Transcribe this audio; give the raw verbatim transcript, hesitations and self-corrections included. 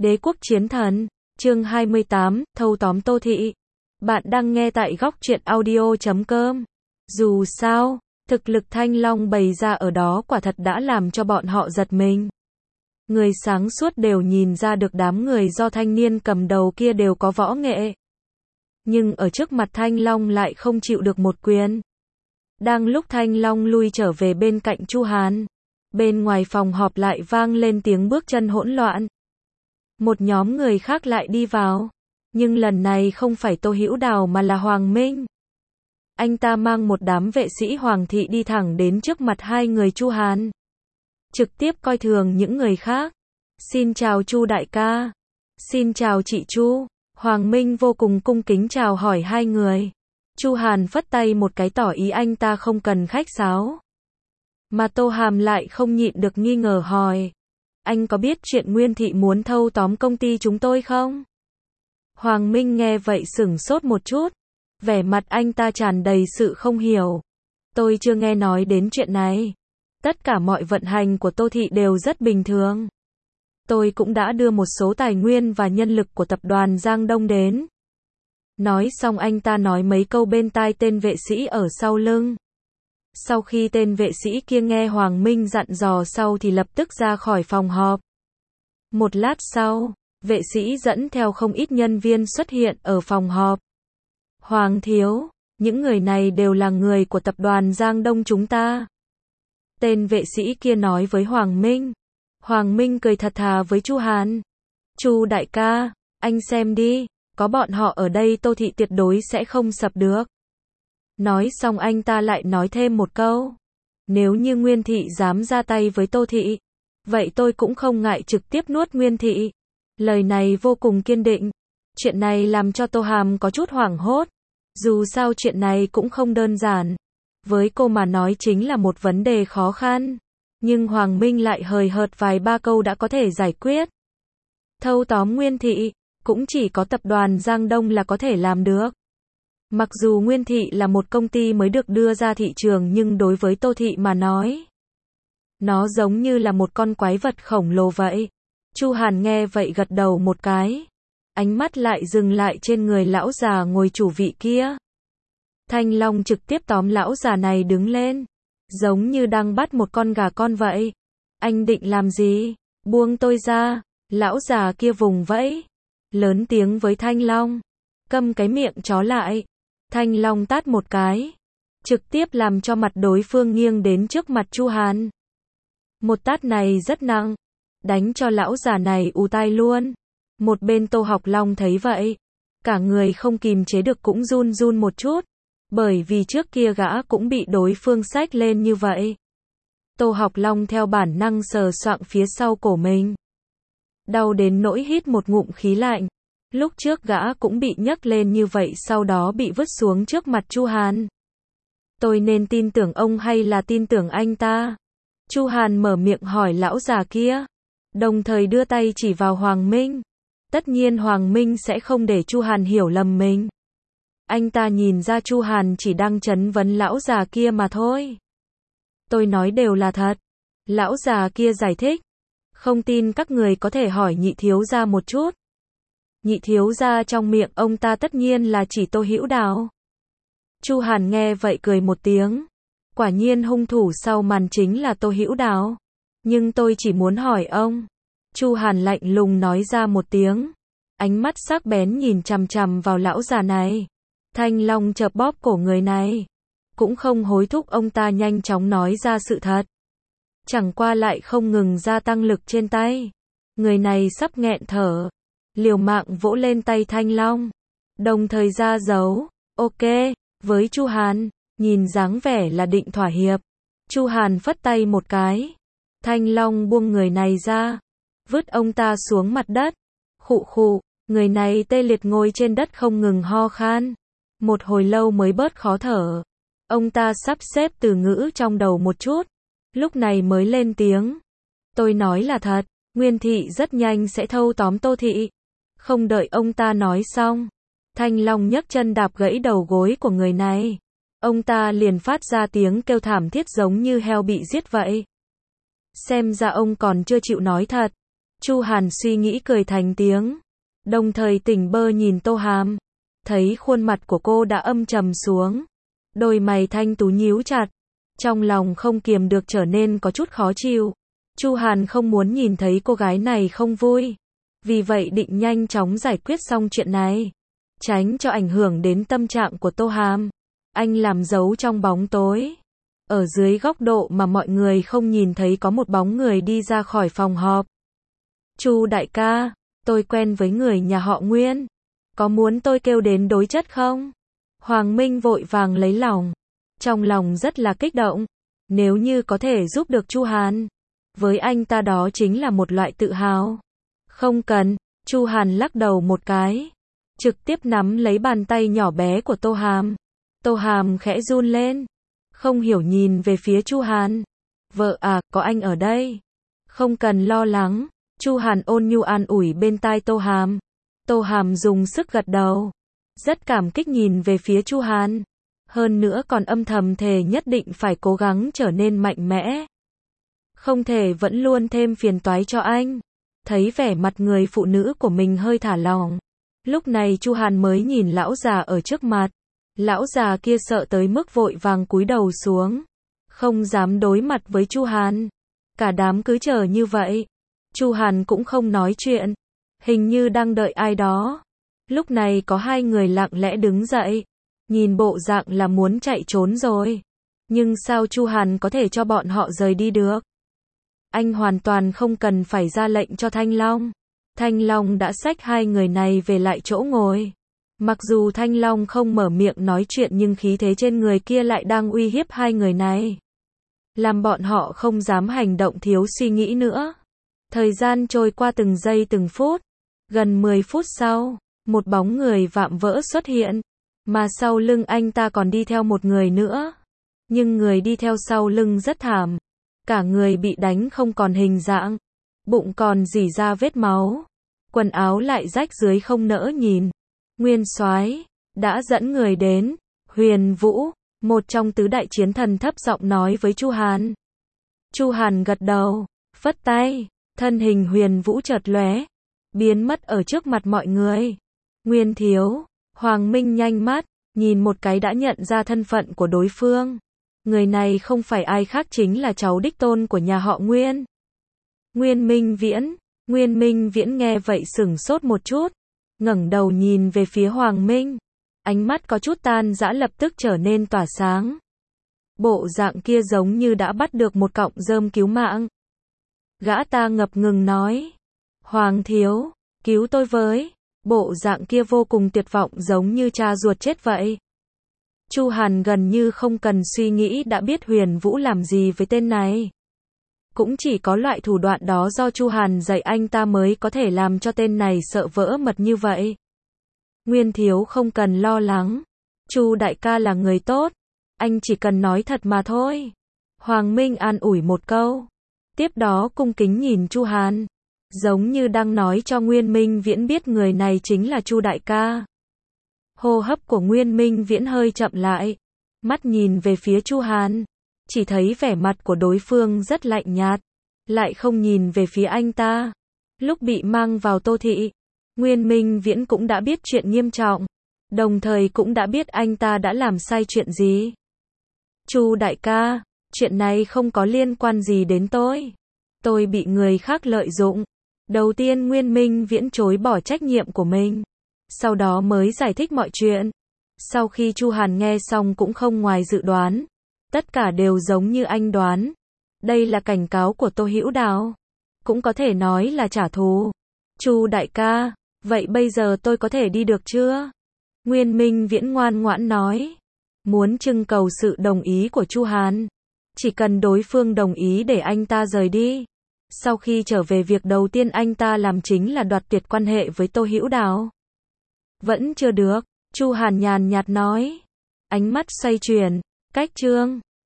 Đế quốc chiến thần, chương hai mươi tám, thâu tóm Tô Thị. Bạn đang nghe tại góc truyện audio chấm com. Dù sao, thực lực Thanh Long bày ra ở đó quả thật đã làm cho bọn họ giật mình. Người sáng suốt đều nhìn ra được đám người do thanh niên cầm đầu kia đều có võ nghệ. Nhưng ở trước mặt Thanh Long lại không chịu được một quyền. Đang lúc Thanh Long lui trở về bên cạnh Chu Hàn, bên ngoài phòng họp lại vang lên tiếng bước chân hỗn loạn. Một nhóm người khác lại đi vào, nhưng lần này không phải Tô Hữu Đào mà là Hoàng Minh. Anh ta mang một đám vệ sĩ Hoàng thị đi thẳng đến trước mặt hai người Chu Hàn, trực tiếp coi thường những người khác. Xin chào Chu đại ca. Xin chào chị Chu. Hoàng Minh vô cùng cung kính chào hỏi hai người. Chu Hàn phất tay một cái tỏ ý anh ta không cần khách sáo. Mà Tô Hàm lại không nhịn được nghi ngờ hỏi. Anh có biết chuyện Nguyên Thị muốn thâu tóm công ty chúng tôi không? Hoàng Minh nghe vậy sửng sốt một chút. Vẻ mặt anh ta tràn đầy sự không hiểu. Tôi chưa nghe nói đến chuyện này. Tất cả mọi vận hành của Tô Thị đều rất bình thường. Tôi cũng đã đưa một số tài nguyên và nhân lực của tập đoàn Giang Đông đến. Nói xong anh ta nói mấy câu bên tai tên vệ sĩ ở sau lưng. Sau khi tên vệ sĩ kia nghe Hoàng Minh dặn dò sau thì lập tức ra khỏi phòng họp. Một lát sau, vệ sĩ dẫn theo không ít nhân viên xuất hiện ở phòng họp. Hoàng thiếu, những người này đều là người của tập đoàn Giang Đông chúng ta. Tên vệ sĩ kia nói với Hoàng Minh. Hoàng Minh cười thật thà với Chu Hàn. Chu đại ca, anh xem đi, có bọn họ ở đây Tô Thị tuyệt đối sẽ không sập được. Nói xong anh ta lại nói thêm một câu. Nếu như Nguyên Thị dám ra tay với Tô Thị, vậy tôi cũng không ngại trực tiếp nuốt Nguyên Thị. Lời này vô cùng kiên định. Chuyện này làm cho Tô Hàm có chút hoảng hốt. Dù sao chuyện này cũng không đơn giản. Với cô mà nói chính là một vấn đề khó khăn. Nhưng Hoàng Minh lại hời hợt vài ba câu đã có thể giải quyết. Thâu tóm Nguyên Thị, cũng chỉ có tập đoàn Giang Đông là có thể làm được. Mặc dù Nguyên Thị là một công ty mới được đưa ra thị trường nhưng đối với Tô Thị mà nói, nó giống như là một con quái vật khổng lồ vậy. Chu Hàn nghe vậy gật đầu một cái. Ánh mắt lại dừng lại trên người lão già ngồi chủ vị kia. Thanh Long trực tiếp tóm lão già này đứng lên. Giống như đang bắt một con gà con vậy. Anh định làm gì? Buông tôi ra. Lão già kia vùng vẫy. Lớn tiếng với Thanh Long. Câm cái miệng chó lại. Thanh Long tát một cái. Trực tiếp làm cho mặt đối phương nghiêng đến trước mặt Chu Hàn. Một tát này rất nặng. Đánh cho lão già này ù tai luôn. Một bên Tô Học Long thấy vậy. Cả người không kìm chế được cũng run run một chút. Bởi vì trước kia gã cũng bị đối phương xách lên như vậy. Tô Học Long theo bản năng sờ soạng phía sau cổ mình. Đau đến nỗi hít một ngụm khí lạnh. Lúc trước gã cũng bị nhấc lên như vậy sau đó bị vứt xuống trước mặt Chu Hàn. Tôi nên tin tưởng ông hay là tin tưởng anh ta? Chu Hàn mở miệng hỏi lão già kia. Đồng thời đưa tay chỉ vào Hoàng Minh. Tất nhiên Hoàng Minh sẽ không để Chu Hàn hiểu lầm mình. Anh ta nhìn ra Chu Hàn chỉ đang trấn vấn lão già kia mà thôi. Tôi nói đều là thật. Lão già kia giải thích. Không tin các người có thể hỏi nhị thiếu gia một chút. Nhị thiếu gia trong miệng ông ta tất nhiên là chỉ Tô Hữu Đào. Chu Hàn nghe vậy cười một tiếng. Quả nhiên hung thủ sau màn chính là Tô Hữu Đào. Nhưng tôi chỉ muốn hỏi ông. Chu Hàn lạnh lùng nói ra một tiếng. Ánh mắt sắc bén nhìn chằm chằm vào lão già này. Thanh Long chợp bóp cổ người này. Cũng không hối thúc ông ta nhanh chóng nói ra sự thật. Chẳng qua lại không ngừng gia tăng lực trên tay. Người này sắp nghẹn thở. Liều mạng vỗ lên tay Thanh Long. Đồng thời ra dấu. Ok. Với Chu Hàn. Nhìn dáng vẻ là định thỏa hiệp. Chu Hàn phất tay một cái. Thanh Long buông người này ra. Vứt ông ta xuống mặt đất. Khụ khụ. Người này tê liệt ngồi trên đất không ngừng ho khan. Một hồi lâu mới bớt khó thở. Ông ta sắp xếp từ ngữ trong đầu một chút. Lúc này mới lên tiếng. Tôi nói là thật. Nguyên Thị rất nhanh sẽ thâu tóm Tô Thị. Không đợi ông ta nói xong. Thanh Long nhấc chân đạp gãy đầu gối của người này. Ông ta liền phát ra tiếng kêu thảm thiết giống như heo bị giết vậy. Xem ra ông còn chưa chịu nói thật. Chu Hàn suy nghĩ cười thành tiếng, đồng thời tỉnh bơ nhìn Tô Hàm, thấy khuôn mặt của cô đã âm trầm xuống, đôi mày thanh tú nhíu chặt, trong lòng không kiềm được trở nên có chút khó chịu. Chu Hàn không muốn nhìn thấy cô gái này không vui, vì vậy định nhanh chóng giải quyết xong chuyện này, tránh cho ảnh hưởng đến tâm trạng của Tô Hàm. Anh làm dấu trong bóng tối, ở dưới góc độ mà mọi người không nhìn thấy có một bóng người đi ra khỏi phòng họp. Chu đại ca, tôi quen với người nhà họ Nguyên, có muốn tôi kêu đến đối chất không? Hoàng Minh vội vàng lấy lòng, trong lòng rất là kích động, nếu như có thể giúp được Chu Hàn, với anh ta đó chính là một loại tự hào. Không cần, Chu Hàn lắc đầu một cái, trực tiếp nắm lấy bàn tay nhỏ bé của Tô Hàm. Tô Hàm khẽ run lên, không hiểu nhìn về phía Chu Hàn. Vợ à, có anh ở đây, không cần lo lắng. Chu Hàn ôn nhu an ủi bên tai Tô Hàm. Tô Hàm dùng sức gật đầu, rất cảm kích nhìn về phía Chu Hàn, hơn nữa còn âm thầm thề nhất định phải cố gắng trở nên mạnh mẽ, không thể vẫn luôn thêm phiền toái cho anh. Thấy vẻ mặt người phụ nữ của mình hơi thả lỏng, lúc này Chu Hàn mới nhìn lão già ở trước mặt. Lão già kia sợ tới mức vội vàng cúi đầu xuống, không dám đối mặt với Chu Hàn. Cả đám cứ chờ như vậy, Chu Hàn cũng không nói chuyện, hình như đang đợi ai đó. Lúc này có hai người lặng lẽ đứng dậy, nhìn bộ dạng là muốn chạy trốn rồi. Nhưng sao Chu Hàn có thể cho bọn họ rời đi được? Anh hoàn toàn không cần phải ra lệnh cho Thanh Long. Thanh Long đã xách hai người này về lại chỗ ngồi. Mặc dù Thanh Long không mở miệng nói chuyện nhưng khí thế trên người kia lại đang uy hiếp hai người này, làm bọn họ không dám hành động thiếu suy nghĩ nữa. Thời gian trôi qua từng giây từng phút, gần mười phút sau, một bóng người vạm vỡ xuất hiện, mà sau lưng anh ta còn đi theo một người nữa. Nhưng người đi theo sau lưng rất thảm, cả người bị đánh không còn hình dạng, bụng còn rỉ ra vết máu, quần áo lại rách dưới không nỡ nhìn. Nguyên soái đã dẫn người đến. Huyền Vũ, một trong tứ đại chiến thần thấp giọng nói với Chu Hàn. Chu Hàn gật đầu, phất tay, thân hình Huyền Vũ chợt lóe, biến mất ở trước mặt mọi người. Nguyên thiếu, Hoàng Minh nhanh mắt, nhìn một cái đã nhận ra thân phận của đối phương. Người này không phải ai khác chính là cháu đích tôn của nhà họ Nguyên. Nguyên Minh Viễn. Nguyên Minh Viễn nghe vậy sửng sốt một chút, ngẩng đầu nhìn về phía Hoàng Minh, ánh mắt có chút tan rã lập tức trở nên tỏa sáng. Bộ dạng kia giống như đã bắt được một cọng rơm cứu mạng. Gã ta ngập ngừng nói, Hoàng thiếu, cứu tôi với. Bộ dạng kia vô cùng tuyệt vọng giống như cha ruột chết vậy. Chu Hàn gần như không cần suy nghĩ đã biết Huyền Vũ làm gì với tên này. Cũng chỉ có loại thủ đoạn đó do Chu Hàn dạy anh ta mới có thể làm cho tên này sợ vỡ mật như vậy. Nguyên thiếu không cần lo lắng, Chu đại ca là người tốt, anh chỉ cần nói thật mà thôi. Hoàng Minh an ủi một câu, tiếp đó cung kính nhìn Chu Hàn, giống như đang nói cho Nguyên Minh Viễn biết người này chính là Chu đại ca. Hô hấp của Nguyên Minh Viễn hơi chậm lại, mắt nhìn về phía Chu Hàn, chỉ thấy vẻ mặt của đối phương rất lạnh nhạt, lại không nhìn về phía anh ta. Lúc bị mang vào Tô Thị, Nguyên Minh Viễn cũng đã biết chuyện nghiêm trọng, đồng thời cũng đã biết anh ta đã làm sai chuyện gì. Chu đại ca, chuyện này không có liên quan gì đến tôi. Tôi bị người khác lợi dụng. Đầu tiên Nguyên Minh Viễn chối bỏ trách nhiệm của mình, sau đó mới giải thích mọi chuyện. Sau khi Chu Hàn nghe xong cũng không ngoài dự đoán, tất cả đều giống như anh đoán. Đây là cảnh cáo của Tô Hữu Đào, cũng có thể nói là trả thù. Chu đại ca, vậy bây giờ tôi có thể đi được chưa? Nguyên Minh Viễn ngoan ngoãn nói, muốn trưng cầu sự đồng ý của Chu Hàn, chỉ cần đối phương đồng ý để anh ta rời đi. Sau khi trở về, việc đầu tiên anh ta làm chính là đoạt tuyệt quan hệ với Tô Hữu Đào. Vẫn chưa được, Chu Hàn nhàn nhạt nói, ánh mắt xoay chuyển, cách chương